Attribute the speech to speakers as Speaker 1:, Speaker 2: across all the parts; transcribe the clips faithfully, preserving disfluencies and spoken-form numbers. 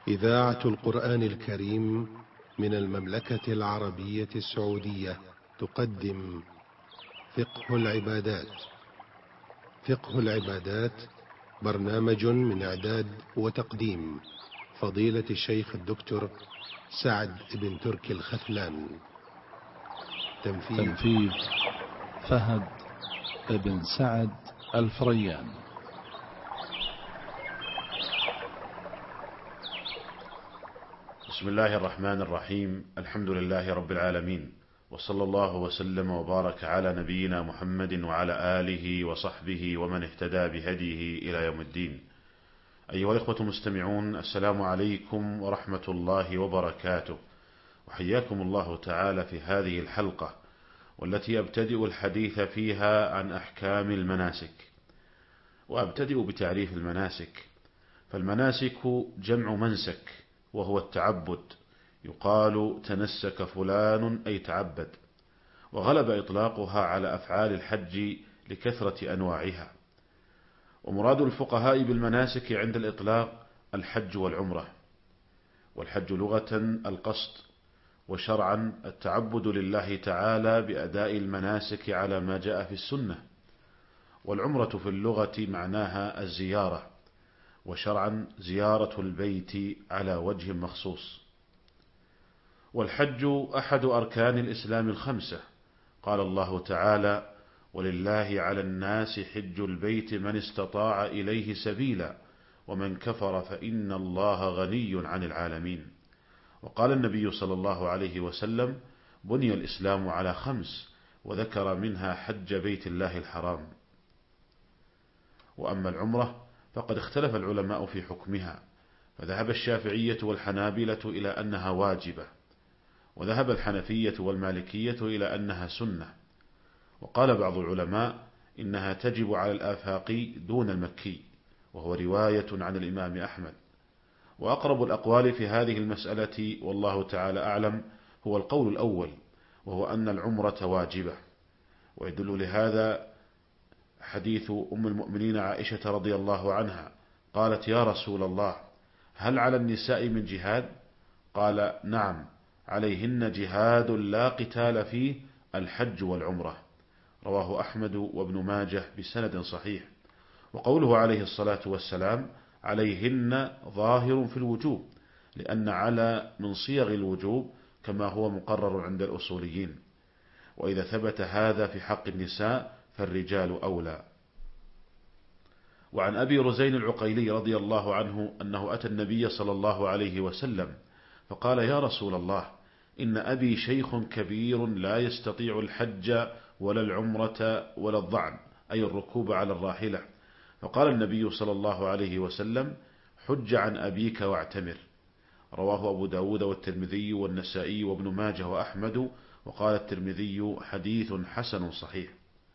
Speaker 1: إذاعة القرآن الكريم من المملكة العربية السعودية تقدم فقه العبادات. فقه العبادات برنامج من إعداد وتقديم فضيلة الشيخ الدكتور سعد بن تركي الخثلان. تنفيذ,
Speaker 2: تنفيذ فهد بن سعد الفريان.
Speaker 3: بسم الله الرحمن الرحيم. الحمد لله رب العالمين، وصلى الله وسلم وبارك على نبينا محمد وعلى آله وصحبه ومن اهتدى بهديه إلى يوم الدين. أيها الإخوة المستمعون، السلام عليكم ورحمة الله وبركاته، وحياكم الله تعالى في هذه الحلقة والتي أبتدئ الحديث فيها عن أحكام المناسك. وأبتدئ بتعريف المناسك. فالمناسك جمع منسك، وهو التعبد، يقال تنسك فلان أي تعبد، وغلب إطلاقها على أفعال الحج لكثرة أنواعها. ومراد الفقهاء بالمناسك عند الإطلاق الحج والعمرة. والحج لغة القصد، وشرعا التعبد لله تعالى بأداء المناسك على ما جاء في السنة. والعمرة في اللغة معناها الزيارة، وشرعا زيارة البيت على وجه مخصوص. والحج أحد أركان الإسلام الخمسة. قال الله تعالى: ولله على الناس حج البيت من استطاع إليه سبيلا ومن كفر فإن الله غني عن العالمين. وقال النبي صلى الله عليه وسلم: بني الإسلام على خمس، وذكر منها حج بيت الله الحرام. وأما العمرة فقد اختلف العلماء في حكمها، فذهب الشافعية والحنابلة إلى أنها واجبة، وذهب الحنفية والمالكية إلى أنها سنة. وقال بعض العلماء إنها تجب على الآفاقي دون المكي، وهو رواية عن الإمام أحمد. وأقرب الأقوال في هذه المسألة والله تعالى أعلم هو القول الأول، وهو أن العمرة واجبة. ويدل لهذا حديث أم المؤمنين عائشة رضي الله عنها، قالت: يا رسول الله، هل على النساء من جهاد؟ قال: نعم، عليهن جهاد لا قتال فيه، الحج والعمرة. رواه أحمد وابن ماجه بسند صحيح. وقوله عليه الصلاة والسلام عليهن ظاهر في الوجوب، لأن على من صيغ الوجوب كما هو مقرر عند الأصوليين. وإذا ثبت هذا في حق النساء فالرجال أولى. وعن أبي رزين العقيلي رضي الله عنه أنه أتى النبي صلى الله عليه وسلم فقال: يا رسول الله، إن أبي شيخ كبير لا يستطيع الحج ولا العمرة ولا الضعن، أي الركوب على الراحلة. فقال النبي صلى الله عليه وسلم: حج عن أبيك واعتمر. رواه أبو داود والترمذي والنسائي وابن ماجه وأحمد. وقال الترمذي: حديث حسن صحيح.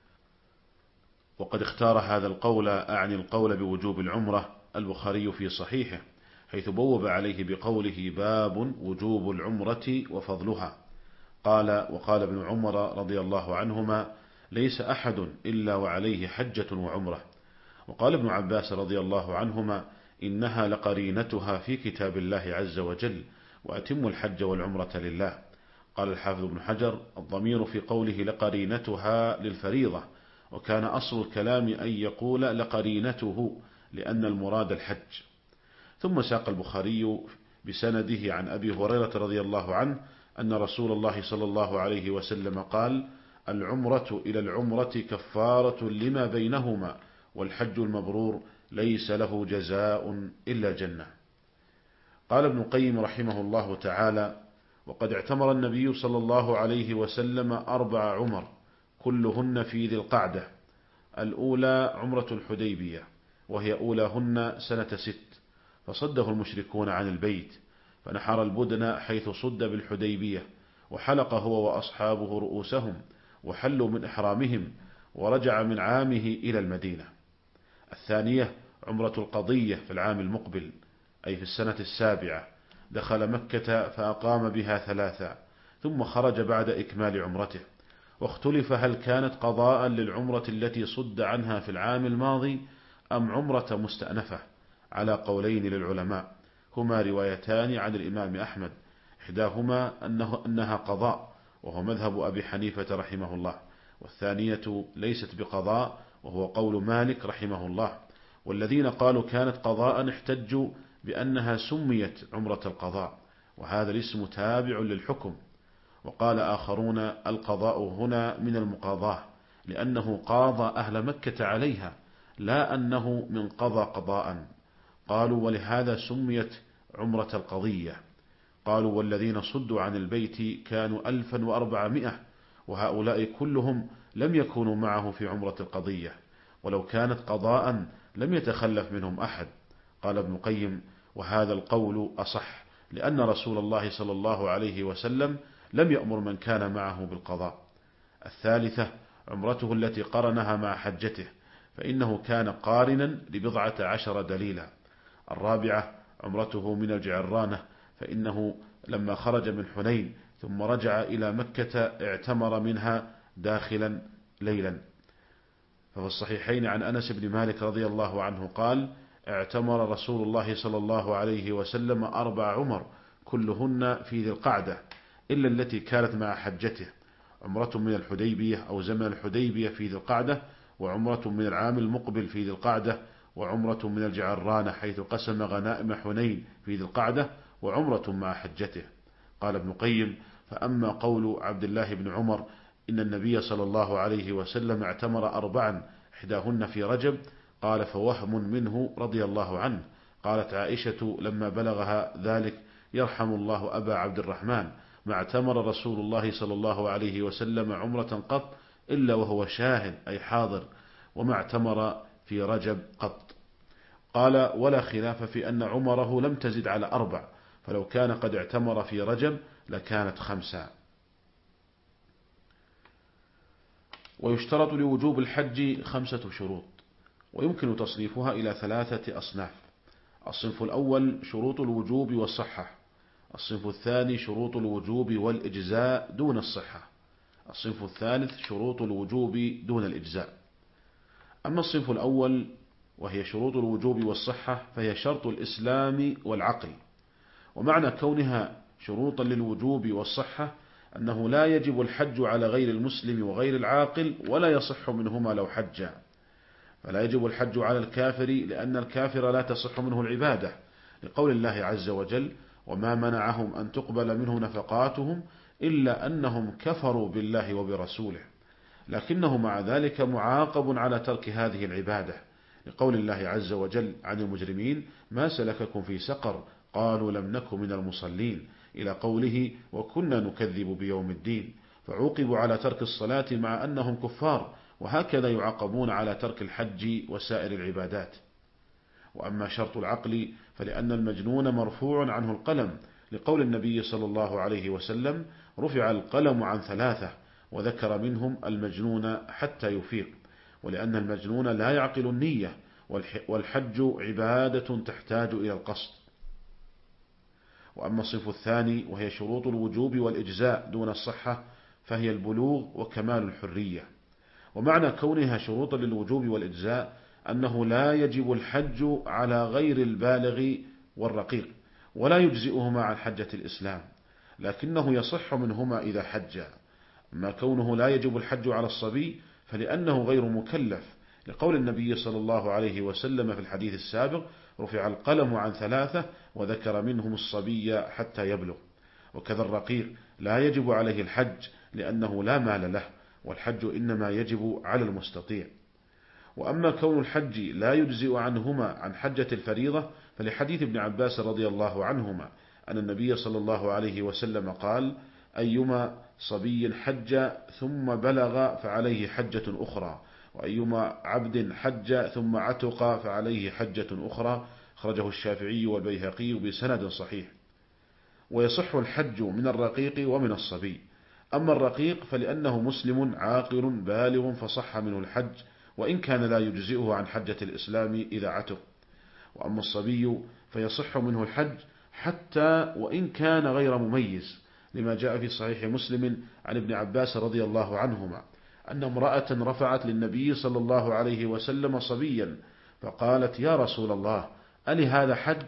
Speaker 3: وقد اختار هذا القول، أعني القول بوجوب العمرة، البخاري في صحيحه، حيث بوب عليه بقوله: باب وجوب العمرة وفضلها. قال: وقال ابن عمر رضي الله عنهما: ليس أحد إلا وعليه حجة وعمرة. وقال ابن عباس رضي الله عنهما: إنها لقرينتها في كتاب الله عز وجل، وأتم الحج والعمرة لله. قال الحافظ ابن حجر: الضمير في قوله لقرينتها للفريضة، وكان أصل الكلام أن يقول لقرينته، لأن المراد الحج. ثم ساق البخاري بسنده عن أبي هريرة رضي الله عنه أن رسول الله صلى الله عليه وسلم قال: العمرة إلى العمرة كفارة لما بينهما، والحج المبرور ليس له جزاء إلا الجنة. قال ابن القيم رحمه الله تعالى: وقد اعتمر النبي صلى الله عليه وسلم أربع عمر كلهن في ذي القعدة. الأولى عمرة الحديبية، وهي أولاهن سنة ست، فصده المشركون عن البيت، فنحر البدن حيث صد بالحديبية، وحلق هو وأصحابه رؤوسهم، وحلوا من إحرامهم، ورجع من عامه إلى المدينة. الثانية عمرة القضية في العام المقبل، أي في السنة السابعة، دخل مكة فأقام بها ثلاثا، ثم خرج بعد إكمال عمرته. واختلف هل كانت قضاء للعمرة التي صد عنها في العام الماضي أم عمرة مستأنفة، على قولين للعلماء هما روايتان عن الإمام أحمد، إحداهما أنه أنها قضاء وهو مذهب أبي حنيفة رحمه الله، والثانية ليست بقضاء وهو قول مالك رحمه الله. والذين قالوا كانت قضاء احتجوا بأنها سميت عمرة القضاء، وهذا الاسم تابع للحكم. وقال آخرون القضاء هنا من المقاضاة لأنه قاضى أهل مكة عليها، لا أنه من قضى قضاء. قالوا ولهذا سميت عمرة القضية. قالوا والذين صدوا عن البيت كانوا ألفا وأربعمائة، وهؤلاء كلهم لم يكونوا معه في عمرة القضية، ولو كانت قضاء لم يتخلف منهم أحد. قال ابن القيم وهذا القول أصح، لأن رسول الله صلى الله عليه وسلم لم يأمر من كان معه بالقضاء. الثالثة عمرته التي قرنها مع حجته، فإنه كان قارنا لبضعة عشر دليلا. الرابعة عمرته من الجعرانة، فإنه لما خرج من حنين ثم رجع إلى مكة اعتمر منها داخلا ليلا. ففي الصحيحين عن أنس بن مالك رضي الله عنه قال اعتمر رسول الله صلى الله عليه وسلم أربع عمر كلهن في ذي القعدة إلا التي كانت مع حجته، عمرة من الحديبية أو زمن الحديبية في ذي القعدة، وعمرة من العام المقبل في ذي القعدة، وعمرة من الجعرانة حيث قسم غنائم حنين في ذي القعدة، وعمرة مع حجته. قال ابن قيم فأما قول عبد الله بن عمر إن النبي صلى الله عليه وسلم اعتمر أربعا إحداهن في رجب، قال فوهم منه رضي الله عنه. قالت عائشة لما بلغها ذلك يرحم الله أبا عبد الرحمن، ما اعتمر رسول الله صلى الله عليه وسلم عمرة قط إلا وهو شاهد أي حاضر، وما اعتمر في رجب قط. قال ولا خلاف في أن عمره لم تزد على أربع، فلو كان قد اعتمر في رجب لكانت خمسة. ويشترط لوجوب الحج خمسة شروط، ويمكن تصنيفها إلى ثلاثة أصناف. الصنف الأول شروط الوجوب والصحة، الصنف الثاني شروط الوجوب والإجزاء دون الصحة، الصنف الثالث شروط الوجوب دون الإجزاء. أما الصنف الأول وهي شروط الوجوب والصحة فهي شرط الإسلام والعقل، ومعنى كونها شروطا للوجوب والصحة أنه لا يجب الحج على غير المسلم وغير العاقل ولا يصح منهما لو حجا. فلا يجب الحج على الكافر لأن الكافر لا تصح منه العبادة، لقول الله عز وجل وما منعهم أن تقبل منه نفقاتهم إلا أنهم كفروا بالله وبرسوله، لكنه مع ذلك معاقب على ترك هذه العبادة، لقول الله عز وجل عن المجرمين ما سلككم في سقر قالوا لم نكن من المصلين، إلى قوله وكنا نكذب بيوم الدين، فعوقبوا على ترك الصلاة مع أنهم كفار، وهكذا يعاقبون على ترك الحج وسائر العبادات. وأما شرط العقل فلأن المجنون مرفوع عنه القلم، لقول النبي صلى الله عليه وسلم رفع القلم عن ثلاثة، وذكر منهم المجنون حتى يفيق، ولأن المجنون لا يعقل النية، والحج عبادة تحتاج إلى القصد. وأما الصنف الثاني وهي شروط الوجوب والإجزاء دون الصحة فهي البلوغ وكمال الحرية. ومعنى كونها شروطا للوجوب والإجزاء أنه لا يجب الحج على غير البالغ والرقيق، ولا يجزئهما عن حجة الإسلام، لكنه يصح منهما إذا حج. أما كونه لا يجب الحج على الصبي فلأنه غير مكلف، لقول النبي صلى الله عليه وسلم في الحديث السابق رفع القلم عن ثلاثة وذكر منهم الصبي حتى يبلغ. وكذا الرقيق لا يجب عليه الحج لأنه لا مال له، والحج إنما يجب على المستطيع. وأما كون الحج لا يجزئ عنهما عن حجة الفريضة فلحديث ابن عباس رضي الله عنهما أن النبي صلى الله عليه وسلم قال أيما صبي حج ثم بلغ فعليه حجة أخرى، وأيما عبد حج ثم عتق فعليه حجة أخرى، خرجه الشافعي والبيهقي بسند صحيح. ويصح الحج من الرقيق ومن الصبي. أما الرقيق فلأنه مسلم عاقل بالغ فصح منه الحج، وإن كان لا يجزئه عن حجة الإسلام إذا عتق. وأما الصبي فيصح منه الحج حتى وإن كان غير مميز، لما جاء في صحيح مسلم عن ابن عباس رضي الله عنهما أن امرأة رفعت للنبي صلى الله عليه وسلم صبيا فقالت يا رسول الله ألي هذا حج؟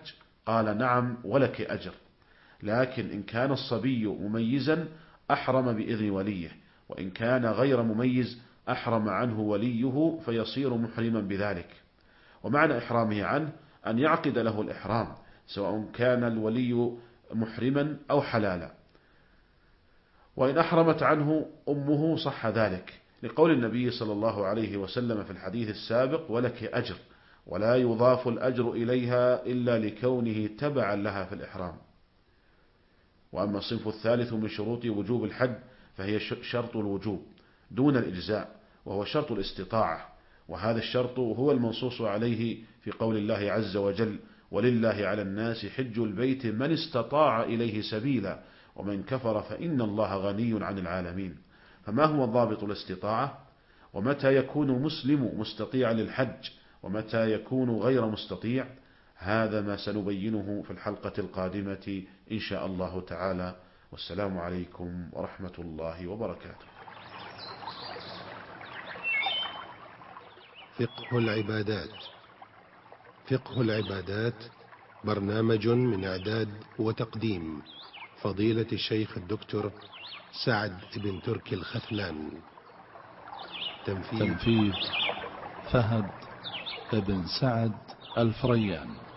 Speaker 3: قال نعم ولك أجر، لكن إن كان الصبي مميزا أحرم بإذن وليه، وإن كان غير مميز أحرم عنه وليه فيصير محرما بذلك. ومعنى إحرامه عنه أن يعقد له الإحرام، سواء كان الولي محرما أو حلالا. وإن أحرمت عنه أمه صح ذلك، لقول النبي صلى الله عليه وسلم في الحديث السابق ولك أجر، ولا يضاف الأجر إليها إلا لكونه تبعا لها في الإحرام. وأما الصنف الثالث من شروط وجوب الحج فهي شرط الوجوب دون الإجزاء، وهو شرط الاستطاعة، وهذا الشرط هو المنصوص عليه في قول الله عز وجل: ولله على الناس حج البيت من استطاع إليه سبيلا ومن كفر فإن الله غني عن العالمين. فما هو ضابط الاستطاعة؟ ومتى يكون مسلم مستطيع للحج ومتى يكون غير مستطيع؟ هذا ما سنبينه في الحلقة القادمة إن شاء الله تعالى، والسلام عليكم ورحمة الله وبركاته.
Speaker 1: فقه العبادات. فقه العبادات برنامج من إعداد وتقديم فضيلة الشيخ الدكتور سعد بن تركي الخثلان.
Speaker 2: تنفيذ فهد بن سعد الفريان.